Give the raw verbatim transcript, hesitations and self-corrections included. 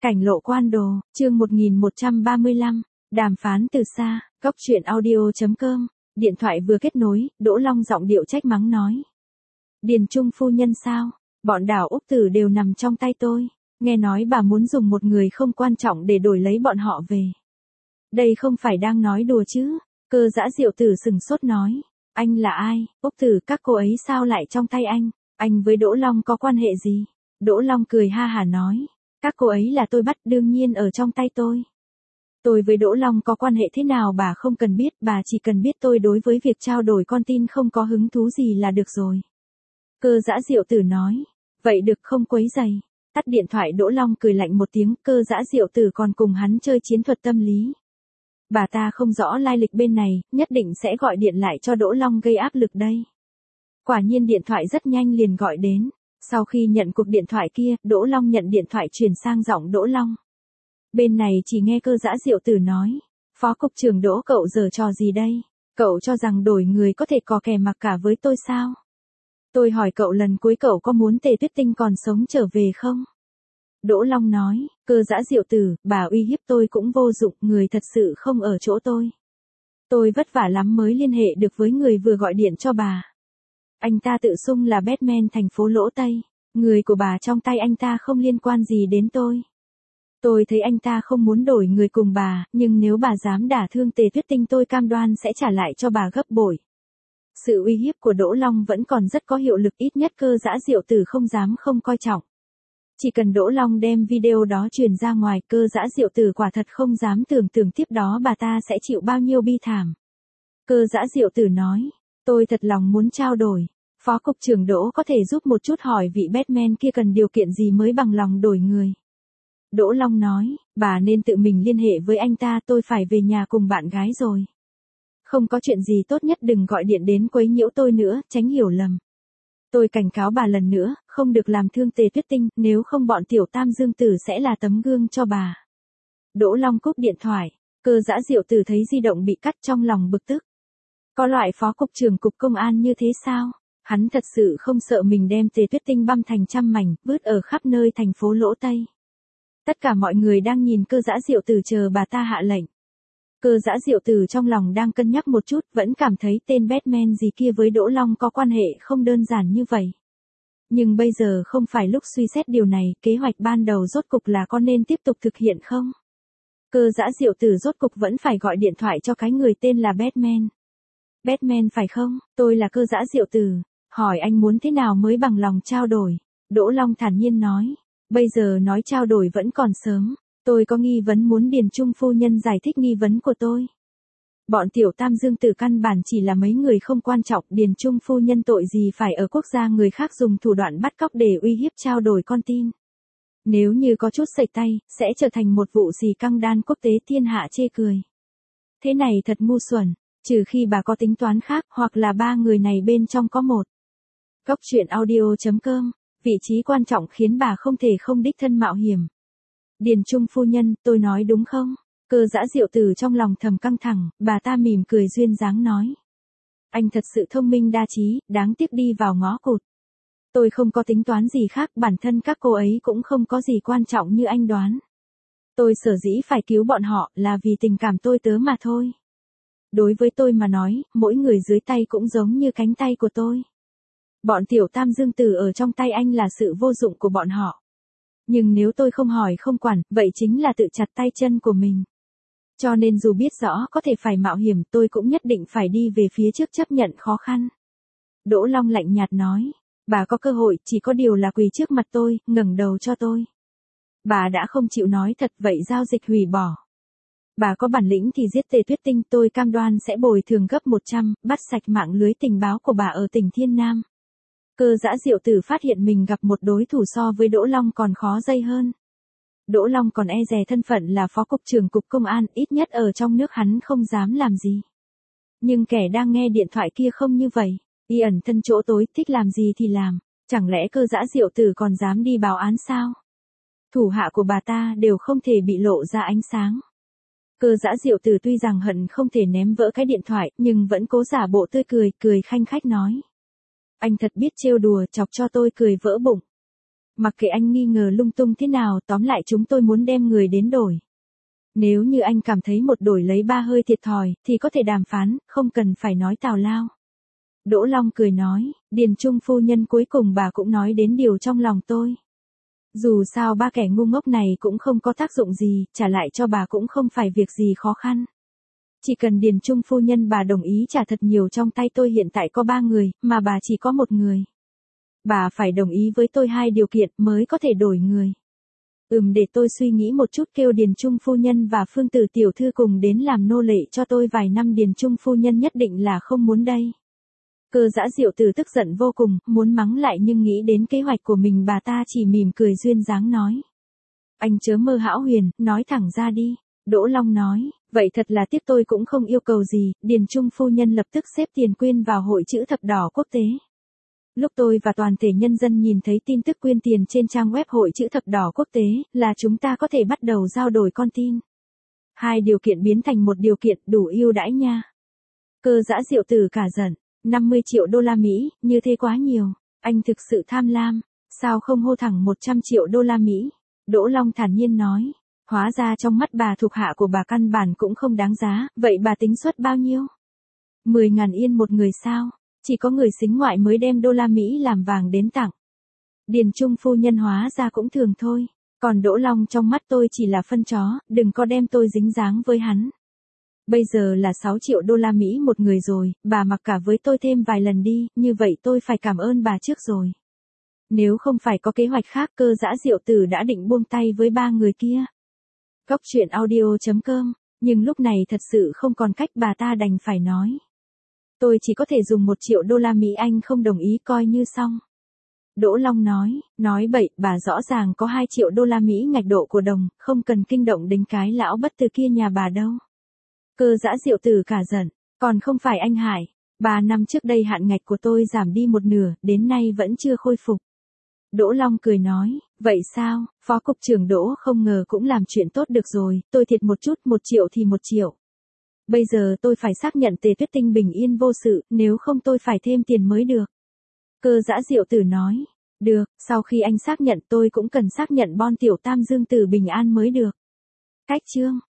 Cảnh lộ quan đồ, chương một nghìn một trăm ba mươi lăm, đàm phán từ xa, góc truyện audio.com, điện thoại vừa kết nối, Đỗ Long giọng điệu trách mắng nói. Điền Trung phu nhân sao, bọn đảo Úc Tử đều nằm trong tay tôi, nghe nói bà muốn dùng một người không quan trọng để đổi lấy bọn họ về. Đây không phải đang nói đùa chứ, Cơ Dã Diệu Tử sừng sốt nói, anh là ai, Úc Tử các cô ấy sao lại trong tay anh, anh với Đỗ Long có quan hệ gì? Đỗ Long cười ha hả nói. Các cô ấy là tôi bắt đương nhiên ở trong tay tôi. Tôi với Đỗ Long có quan hệ thế nào bà không cần biết, bà chỉ cần biết tôi đối với việc trao đổi con tin không có hứng thú gì là được rồi. Cơ Dã Diệu Tử nói, vậy được không quấy rầy. Tắt điện thoại Đỗ Long cười lạnh một tiếng, Cơ Dã Diệu Tử còn cùng hắn chơi chiến thuật tâm lý. Bà ta không rõ lai lịch bên này, nhất định sẽ gọi điện lại cho Đỗ Long gây áp lực đây. Quả nhiên điện thoại rất nhanh liền gọi đến. Sau khi nhận cuộc điện thoại kia, Đỗ Long nhận điện thoại chuyển sang giọng Đỗ Long. Bên này chỉ nghe Cơ Dã Diệu Tử nói, Phó Cục trưởng Đỗ cậu giở trò gì đây? Cậu cho rằng đổi người có thể cò kè mặc cả với tôi sao? Tôi hỏi cậu lần cuối cậu có muốn Tề Tuyết Tinh còn sống trở về không? Đỗ Long nói, Cơ Dã Diệu Tử, bà uy hiếp tôi cũng vô dụng, người thật sự không ở chỗ tôi. Tôi vất vả lắm mới liên hệ được với người vừa gọi điện cho bà. Anh ta tự xưng là Batman thành phố Lỗ Tây, người của bà trong tay anh ta không liên quan gì đến tôi. Tôi thấy anh ta không muốn đổi người cùng bà, nhưng nếu bà dám đả thương Tề Tuyết Tinh tôi cam đoan sẽ trả lại cho bà gấp bội. Sự uy hiếp của Đỗ Long vẫn còn rất có hiệu lực, ít nhất Cơ Dã Diệu Tử không dám không coi trọng. Chỉ cần Đỗ Long đem video đó truyền ra ngoài, Cơ Dã Diệu Tử quả thật không dám tưởng tượng tiếp đó bà ta sẽ chịu bao nhiêu bi thảm. Cơ Dã Diệu Tử nói, tôi thật lòng muốn trao đổi. Phó Cục trưởng Đỗ có thể giúp một chút hỏi vị Batman kia cần điều kiện gì mới bằng lòng đổi người. Đỗ Long nói, bà nên tự mình liên hệ với anh ta, tôi phải về nhà cùng bạn gái rồi. Không có chuyện gì, tốt nhất đừng gọi điện đến quấy nhiễu tôi nữa, tránh hiểu lầm. Tôi cảnh cáo bà lần nữa, không được làm thương Tề Tuyết Tinh, nếu không bọn tiểu Tam Dương Tử sẽ là tấm gương cho bà. Đỗ Long cúp điện thoại, Cơ Dã Diệu Tử thấy di động bị cắt trong lòng bực tức. Có loại Phó Cục trưởng Cục Công an như thế sao? Hắn thật sự không sợ mình đem Tề Tuyết Tinh băm thành trăm mảnh, vứt ở khắp nơi thành phố Lỗ Tây. Tất cả mọi người đang nhìn Cơ Dã Diệu Tử chờ bà ta hạ lệnh. Cơ Dã Diệu Tử trong lòng đang cân nhắc một chút, vẫn cảm thấy tên Batman gì kia với Đỗ Long có quan hệ không đơn giản như vậy. Nhưng bây giờ không phải lúc suy xét điều này, kế hoạch ban đầu rốt cục là có nên tiếp tục thực hiện không? Cơ Dã Diệu Tử rốt cục vẫn phải gọi điện thoại cho cái người tên là Batman. Batman phải không? Tôi là Cơ Dã Diệu Tử. Hỏi anh muốn thế nào mới bằng lòng trao đổi? Đỗ Long thản nhiên nói. Bây giờ nói trao đổi vẫn còn sớm. Tôi có nghi vấn muốn Điền Trung phu nhân giải thích nghi vấn của tôi. Bọn tiểu Tam Dương Tử căn bản chỉ là mấy người không quan trọng. Điền Trung phu nhân tội gì phải ở quốc gia người khác dùng thủ đoạn bắt cóc để uy hiếp trao đổi con tin. Nếu như có chút sẩy tay, sẽ trở thành một vụ xì căng đan quốc tế thiên hạ chê cười. Thế này thật ngu xuẩn. Trừ khi bà có tính toán khác, hoặc là ba người này bên trong có một. Góc truyện audio.com, vị trí quan trọng khiến bà không thể không đích thân mạo hiểm. Điền Trung phu nhân, tôi nói đúng không? Cơ Dã Diệu Tử trong lòng thầm căng thẳng, bà ta mỉm cười duyên dáng nói. Anh thật sự thông minh đa trí, đáng tiếc đi vào ngõ cụt. Tôi không có tính toán gì khác, bản thân các cô ấy cũng không có gì quan trọng như anh đoán. Tôi sở dĩ phải cứu bọn họ là vì tình cảm tôi tớ mà thôi. Đối với tôi mà nói, mỗi người dưới tay cũng giống như cánh tay của tôi. Bọn tiểu Tam Dương Tử ở trong tay anh là sự vô dụng của bọn họ. Nhưng nếu tôi không hỏi không quản, vậy chính là tự chặt tay chân của mình. Cho nên dù biết rõ có thể phải mạo hiểm, tôi cũng nhất định phải đi về phía trước chấp nhận khó khăn. Đỗ Long lạnh nhạt nói, bà có cơ hội, chỉ có điều là quỳ trước mặt tôi, ngẩng đầu cho tôi. Bà đã không chịu nói thật, vậy giao dịch hủy bỏ. Bà có bản lĩnh thì giết Tề Tuyết Tinh, tôi cam đoan sẽ bồi thường gấp một trăm, bắt sạch mạng lưới tình báo của bà ở tỉnh Thiên Nam. Cơ Dã Diệu Tử phát hiện mình gặp một đối thủ so với Đỗ Long còn khó dây hơn. Đỗ Long còn e dè thân phận là Phó Cục trưởng Cục Công an, ít nhất ở trong nước hắn không dám làm gì. Nhưng kẻ đang nghe điện thoại kia không như vậy, y ẩn thân chỗ tối, thích làm gì thì làm, chẳng lẽ Cơ Dã Diệu Tử còn dám đi báo án sao? Thủ hạ của bà ta đều không thể bị lộ ra ánh sáng. Cơ Dã Diệu Tử tuy rằng hận không thể ném vỡ cái điện thoại, nhưng vẫn cố giả bộ tươi cười, cười khanh khách nói. Anh thật biết trêu đùa, chọc cho tôi cười vỡ bụng. Mặc kệ anh nghi ngờ lung tung thế nào, tóm lại chúng tôi muốn đem người đến đổi. Nếu như anh cảm thấy một đổi lấy ba hơi thiệt thòi, thì có thể đàm phán, không cần phải nói tào lao. Đỗ Long cười nói, Điền Trung phu nhân cuối cùng bà cũng nói đến điều trong lòng tôi. Dù sao ba kẻ ngu ngốc này cũng không có tác dụng gì, trả lại cho bà cũng không phải việc gì khó khăn. Chỉ cần Điền Trung phu nhân bà đồng ý trả thật nhiều, trong tay tôi hiện tại có ba người, mà bà chỉ có một người. Bà phải đồng ý với tôi hai điều kiện mới có thể đổi người. Ừm, để tôi suy nghĩ một chút, kêu Điền Trung phu nhân và Phương Tử tiểu thư cùng đến làm nô lệ cho tôi vài năm. Điền Trung phu nhân nhất định là không muốn đây. Cơ Dã Diệu Tử tức giận vô cùng, muốn mắng lại nhưng nghĩ đến kế hoạch của mình, bà ta chỉ mỉm cười duyên dáng nói. Anh chớ mơ hão huyền, nói thẳng ra đi. Đỗ Long nói, vậy thật là tiếc, tôi cũng không yêu cầu gì. Điền Trung phu nhân lập tức xếp tiền quyên vào Hội Chữ Thập Đỏ Quốc tế. Lúc tôi và toàn thể nhân dân nhìn thấy tin tức quyên tiền trên trang web Hội Chữ Thập Đỏ Quốc tế, là chúng ta có thể bắt đầu giao đổi con tin. Hai điều kiện biến thành một điều kiện, đủ ưu đãi nha. Cơ Dã Diệu Tử cả giận, năm mươi triệu đô la Mỹ, như thế quá nhiều. Anh thực sự tham lam, sao không hô thẳng một trăm triệu đô la Mỹ? Đỗ Long thản nhiên nói, hóa ra trong mắt bà thuộc hạ của bà căn bản cũng không đáng giá, vậy bà tính suất bao nhiêu? mười ngàn yên một người sao? Chỉ có người sính ngoại mới đem đô la Mỹ làm vàng đến tặng. Điền Trung phu nhân hóa ra cũng thường thôi, còn Đỗ Long trong mắt tôi chỉ là phân chó, đừng có đem tôi dính dáng với hắn. Bây giờ là sáu triệu đô la Mỹ một người rồi, bà mặc cả với tôi thêm vài lần đi, như vậy tôi phải cảm ơn bà trước rồi. Nếu không phải có kế hoạch khác, Cơ Dã Diệu Tử đã định buông tay với ba người kia. Góc truyện audio chấm com, nhưng lúc này thật sự không còn cách, bà ta đành phải nói. Tôi chỉ có thể dùng một triệu đô la Mỹ, anh không đồng ý coi như xong. Đỗ Long nói, nói bậy, bà rõ ràng có hai triệu đô la Mỹ ngạch độ của đồng, không cần kinh động đến cái lão bất tử kia nhà bà đâu. Cơ Dã Diệu Tử cả giận, còn không phải anh Hải, ba năm trước đây hạn ngạch của tôi giảm đi một nửa, đến nay vẫn chưa khôi phục. Đỗ Long cười nói, vậy sao, Phó Cục trưởng Đỗ không ngờ cũng làm chuyện tốt được rồi, tôi thiệt một chút, một triệu thì một triệu. Bây giờ tôi phải xác nhận Tề Tuyết Tinh bình yên vô sự, nếu không tôi phải thêm tiền mới được. Cơ Dã Diệu Tử nói, được, sau khi anh xác nhận tôi cũng cần xác nhận Bon Tiểu Tam Dương Tử bình an mới được. Cách chương